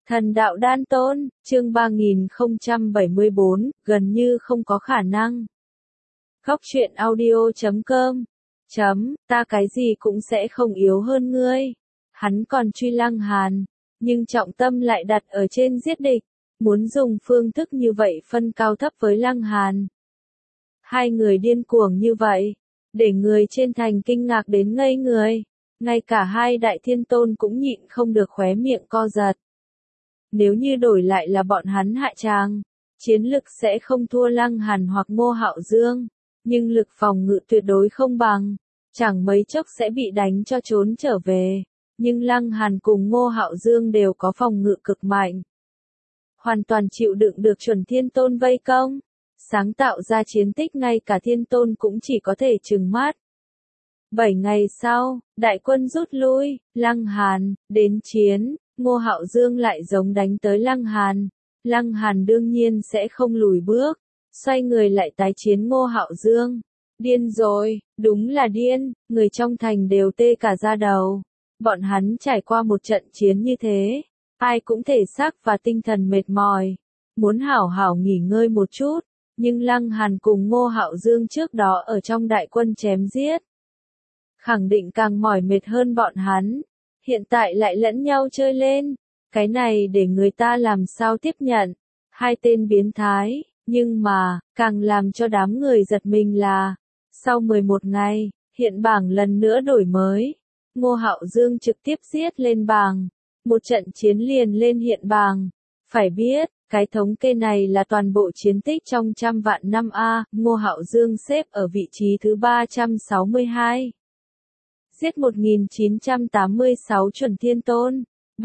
Thần đạo đan tôn, chương 3074, gần như không có khả năng. Góc truyện audio.com Ta cái gì cũng sẽ không yếu hơn ngươi. Hắn còn truy Lăng Hàn, nhưng trọng tâm lại đặt ở trên giết địch, muốn dùng phương thức như vậy phân cao thấp với Lăng Hàn. Hai người điên cuồng như vậy, để người trên thành kinh ngạc đến ngây người, ngay cả hai đại thiên tôn cũng nhịn không được khóe miệng co giật. Nếu như đổi lại là bọn hắn hạ tràng, chiến lực sẽ không thua Lăng Hàn hoặc Ngô Hạo Dương, nhưng lực phòng ngự tuyệt đối không bằng, chẳng mấy chốc sẽ bị đánh cho trốn trở về. Nhưng Lăng Hàn cùng Ngô Hạo Dương đều có phòng ngự cực mạnh, hoàn toàn chịu đựng được chuẩn thiên tôn vây công, sáng tạo ra chiến tích ngay cả thiên tôn cũng chỉ có thể trừng mắt. 7 ngày sau, đại quân rút lui, Lăng Hàn đến chiến. Ngô Hạo Dương lại giống đánh tới Lăng Hàn. Lăng Hàn đương nhiên sẽ không lùi bước, xoay người lại tái chiến Ngô Hạo Dương. Điên rồi, đúng là điên, người trong thành đều tê cả da đầu. Bọn hắn trải qua một trận chiến như thế, ai cũng thể xác và tinh thần mệt mỏi, muốn hảo hảo nghỉ ngơi một chút, nhưng Lăng Hàn cùng Ngô Hạo Dương trước đó ở trong đại quân chém giết, khẳng định càng mỏi mệt hơn bọn hắn. Hiện tại lại lẫn nhau chơi lên, cái này để người ta làm sao tiếp nhận. Hai tên biến thái, nhưng mà, càng làm cho đám người giật mình là, sau 11 ngày, hiện bảng lần nữa đổi mới. Ngô Hạo Dương trực tiếp giết lên bảng, một trận chiến liền lên hiện bảng. Phải biết, cái thống kê này là toàn bộ chiến tích trong trăm vạn năm A, Ngô Hạo Dương xếp ở vị trí thứ 362. Giết 1986 chuẩn thiên tôn,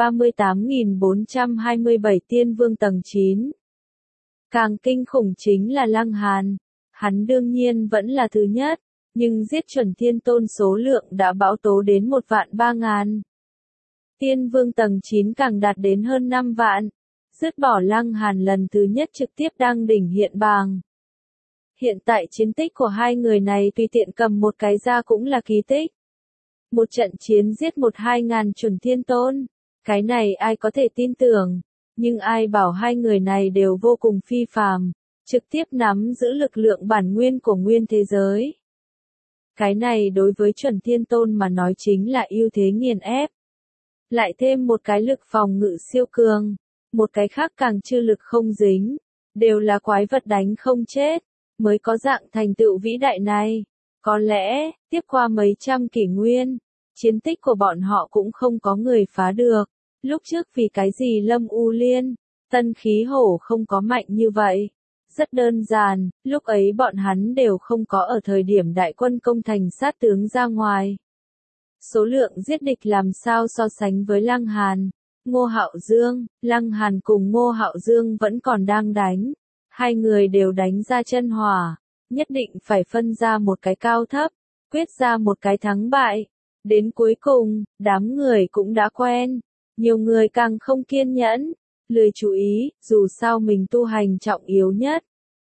38.427 tiên vương tầng 9. Càng kinh khủng chính là Lăng Hàn, hắn đương nhiên vẫn là thứ nhất, nhưng giết chuẩn thiên tôn số lượng đã bão tố đến 1.300.000. Tiên vương tầng 9 càng đạt đến hơn 5 vạn, dứt bỏ Lăng Hàn lần thứ nhất trực tiếp đăng đỉnh hiện bảng. Hiện tại chiến tích của hai người này tùy tiện cầm một cái ra cũng là kỳ tích. Một trận chiến giết 1-2 ngàn chuẩn thiên tôn, cái này ai có thể tin tưởng, nhưng ai bảo hai người này đều vô cùng phi phàm, trực tiếp nắm giữ lực lượng bản nguyên của nguyên thế giới. Cái này đối với chuẩn thiên tôn mà nói chính là ưu thế nghiền ép. Lại thêm một cái lực phòng ngự siêu cường, một cái khác càng chư lực không dính, đều là quái vật đánh không chết, mới có dạng thành tựu vĩ đại này. Có lẽ, tiếp qua mấy trăm kỷ nguyên, chiến tích của bọn họ cũng không có người phá được. Lúc trước vì cái gì Lâm U Liên, Tân Khí Hổ không có mạnh như vậy? Rất đơn giản, lúc ấy bọn hắn đều không có ở thời điểm đại quân công thành sát tướng ra ngoài. Số lượng giết địch làm sao so sánh với Lăng Hàn, Ngô Hạo Dương. Lăng Hàn cùng Ngô Hạo Dương vẫn còn đang đánh. Hai người đều đánh ra chân hỏa. Nhất định phải phân ra một cái cao thấp, quyết ra một cái thắng bại. Đến cuối cùng, đám người cũng đã quen. Nhiều người càng không kiên nhẫn, lười chú ý, dù sao mình tu hành trọng yếu nhất.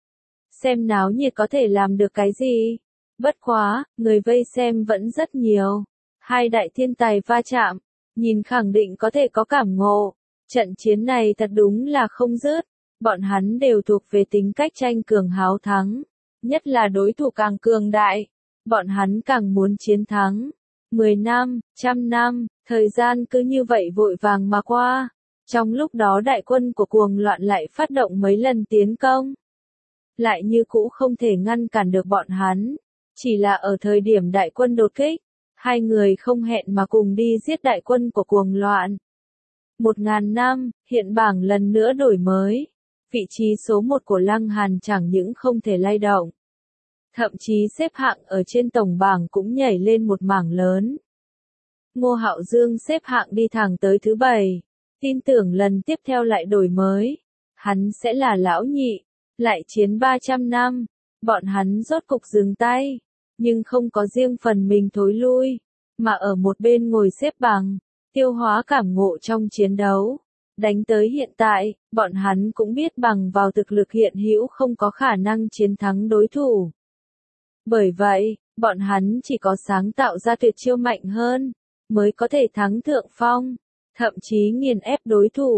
Xem náo nhiệt có thể làm được cái gì? Bất quá, người vây xem vẫn rất nhiều. Hai đại thiên tài va chạm, nhìn khẳng định có thể có cảm ngộ. Trận chiến này thật đúng là không dứt. Bọn hắn đều thuộc về tính cách tranh cường háo thắng. Nhất là đối thủ càng cường đại, bọn hắn càng muốn chiến thắng. 10 năm, 100 năm, thời gian cứ như vậy vội vàng mà qua. Trong lúc đó đại quân của cuồng loạn lại phát động mấy lần tiến công. Lại như cũ không thể ngăn cản được bọn hắn. Chỉ là ở thời điểm đại quân đột kích, hai người không hẹn mà cùng đi giết đại quân của cuồng loạn. 1.000 năm, hiện bảng lần nữa đổi mới. Vị trí số 1 của Lăng Hàn chẳng những không thể lay động, thậm chí xếp hạng ở trên tổng bảng cũng nhảy lên một mảng lớn. Ngô Hạo Dương xếp hạng đi thẳng tới thứ 7, tin tưởng lần tiếp theo lại đổi mới, hắn sẽ là lão nhị, lại chiến 300 năm, bọn hắn rốt cục dừng tay, nhưng không có riêng phần mình thối lui, mà ở một bên ngồi xếp bằng, tiêu hóa cảm ngộ trong chiến đấu. Đánh tới hiện tại, bọn hắn cũng biết bằng vào thực lực hiện hữu không có khả năng chiến thắng đối thủ. Bởi vậy, bọn hắn chỉ có sáng tạo ra tuyệt chiêu mạnh hơn, mới có thể thắng thượng phong, thậm chí nghiền ép đối thủ.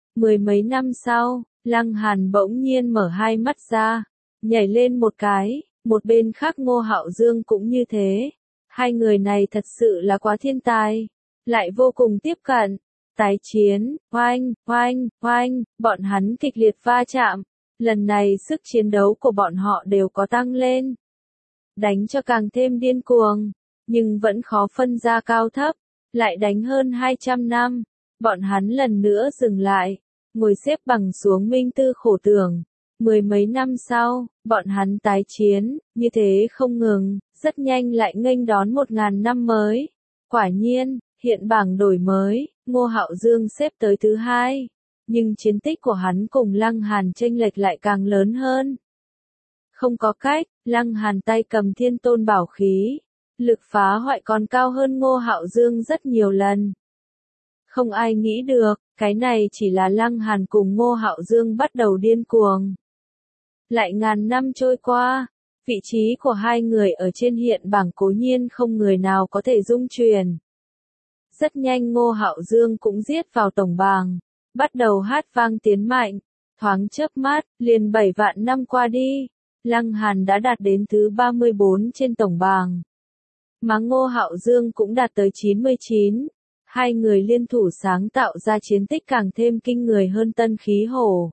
Mười mấy năm sau, Lăng Hàn bỗng nhiên mở hai mắt ra, nhảy lên một cái, một bên khác Ngô Hạo Dương cũng như thế. Hai người này thật sự là quá thiên tài, lại vô cùng tiếp cận. Tái chiến, oanh, oanh, oanh, bọn hắn kịch liệt va chạm. Lần này sức chiến đấu của bọn họ đều có tăng lên. Đánh cho càng thêm điên cuồng, nhưng vẫn khó phân ra cao thấp. Lại đánh hơn 200 năm, bọn hắn lần nữa dừng lại, ngồi xếp bằng xuống minh tư khổ tưởng. Mười mấy năm sau, bọn hắn tái chiến, như thế không ngừng, rất nhanh lại nghênh đón 1000 năm mới. Quả nhiên, hiện bảng đổi mới, Ngô Hạo Dương xếp tới thứ 2, nhưng chiến tích của hắn cùng Lăng Hàn chênh lệch lại càng lớn hơn. Không có cách, Lăng Hàn tay cầm Thiên Tôn bảo khí, lực phá hoại còn cao hơn Ngô Hạo Dương rất nhiều lần. Không ai nghĩ được, cái này chỉ là Lăng Hàn cùng Ngô Hạo Dương bắt đầu điên cuồng. Lại ngàn năm trôi qua, vị trí của hai người ở trên hiện bảng cố nhiên không người nào có thể dung chuyển. Rất nhanh Ngô Hạo Dương cũng giết vào tổng bảng, bắt đầu hát vang tiến mạnh, thoáng chớp mắt, liền 7 vạn năm qua đi, Lăng Hàn đã đạt đến thứ 34 trên tổng bảng. Mà Ngô Hạo Dương cũng đạt tới 99, hai người liên thủ sáng tạo ra chiến tích càng thêm kinh người hơn Tân Khí Hổ.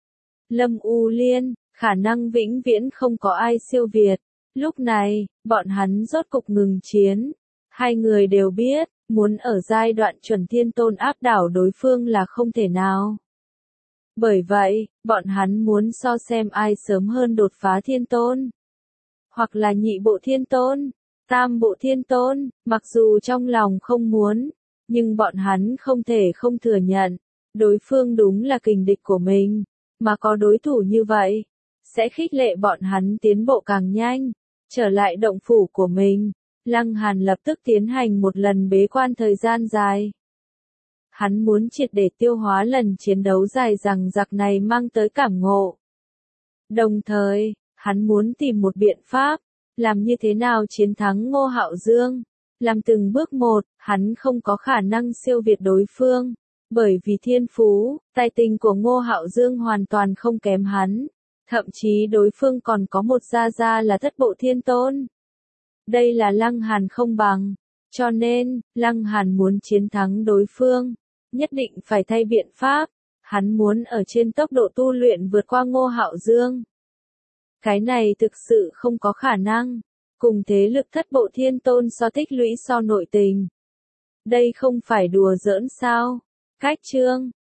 Lâm U Liên, khả năng vĩnh viễn không có ai siêu việt. Lúc này, bọn hắn rốt cục ngừng chiến. Hai người đều biết, muốn ở giai đoạn chuẩn thiên tôn áp đảo đối phương là không thể nào. Bởi vậy, bọn hắn muốn so xem ai sớm hơn đột phá thiên tôn. Hoặc là nhị bộ thiên tôn, tam bộ thiên tôn, mặc dù trong lòng không muốn, nhưng bọn hắn không thể không thừa nhận, đối phương đúng là kình địch của mình, mà có đối thủ như vậy, sẽ khích lệ bọn hắn tiến bộ càng nhanh, trở lại động phủ của mình. Lăng Hàn lập tức tiến hành một lần bế quan thời gian dài. Hắn muốn triệt để tiêu hóa lần chiến đấu dài dằng dặc này mang tới cảm ngộ. Đồng thời, hắn muốn tìm một biện pháp, làm như thế nào chiến thắng Ngô Hạo Dương. Làm từng bước một, hắn không có khả năng siêu việt đối phương, bởi vì thiên phú, tài tình của Ngô Hạo Dương hoàn toàn không kém hắn. Thậm chí đối phương còn có một gia gia là thất bộ thiên tôn. Đây là Lăng Hàn không bằng, cho nên, Lăng Hàn muốn chiến thắng đối phương, nhất định phải thay biện pháp, hắn muốn ở trên tốc độ tu luyện vượt qua Ngô Hạo Dương. Cái này thực sự không có khả năng, cùng thế lực thất bộ thiên tôn so tích lũy so nội tình. Đây không phải đùa giỡn sao? Cách chương